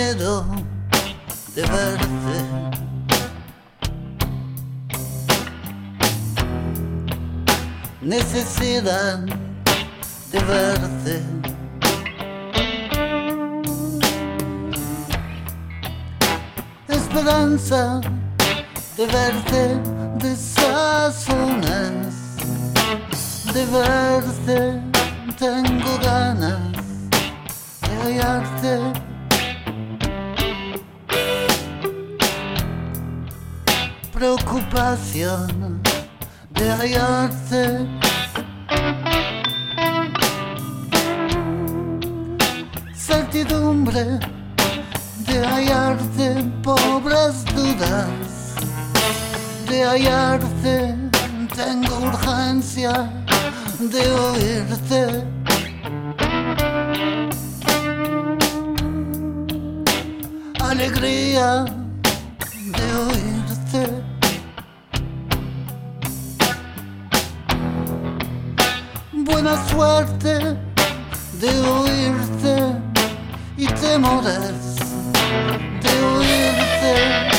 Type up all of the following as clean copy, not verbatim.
miedo de verte. Necesidad de verte. Esperanza de verte, de sazones, de verte, tengo ganas de hallarte. Preocupación de hallarte. Certidumbre de hallarte, pobres dudas de hallarte. Tengo urgencia de oírte. Alegría de oírte. Buena suerte de oírte y temores de oírte.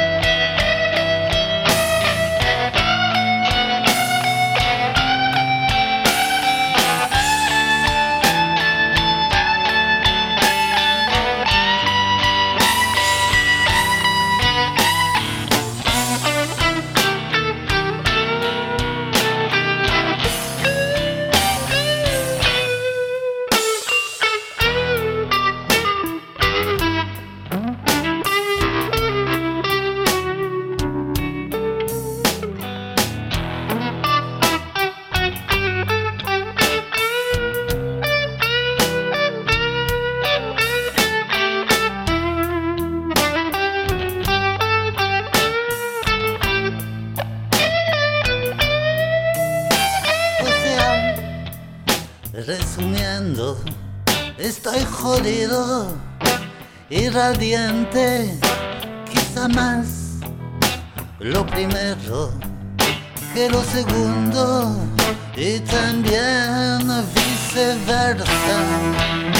Resumiendo, estoy jodido, irradiante, quizá más lo primero que lo segundo y también viceversa.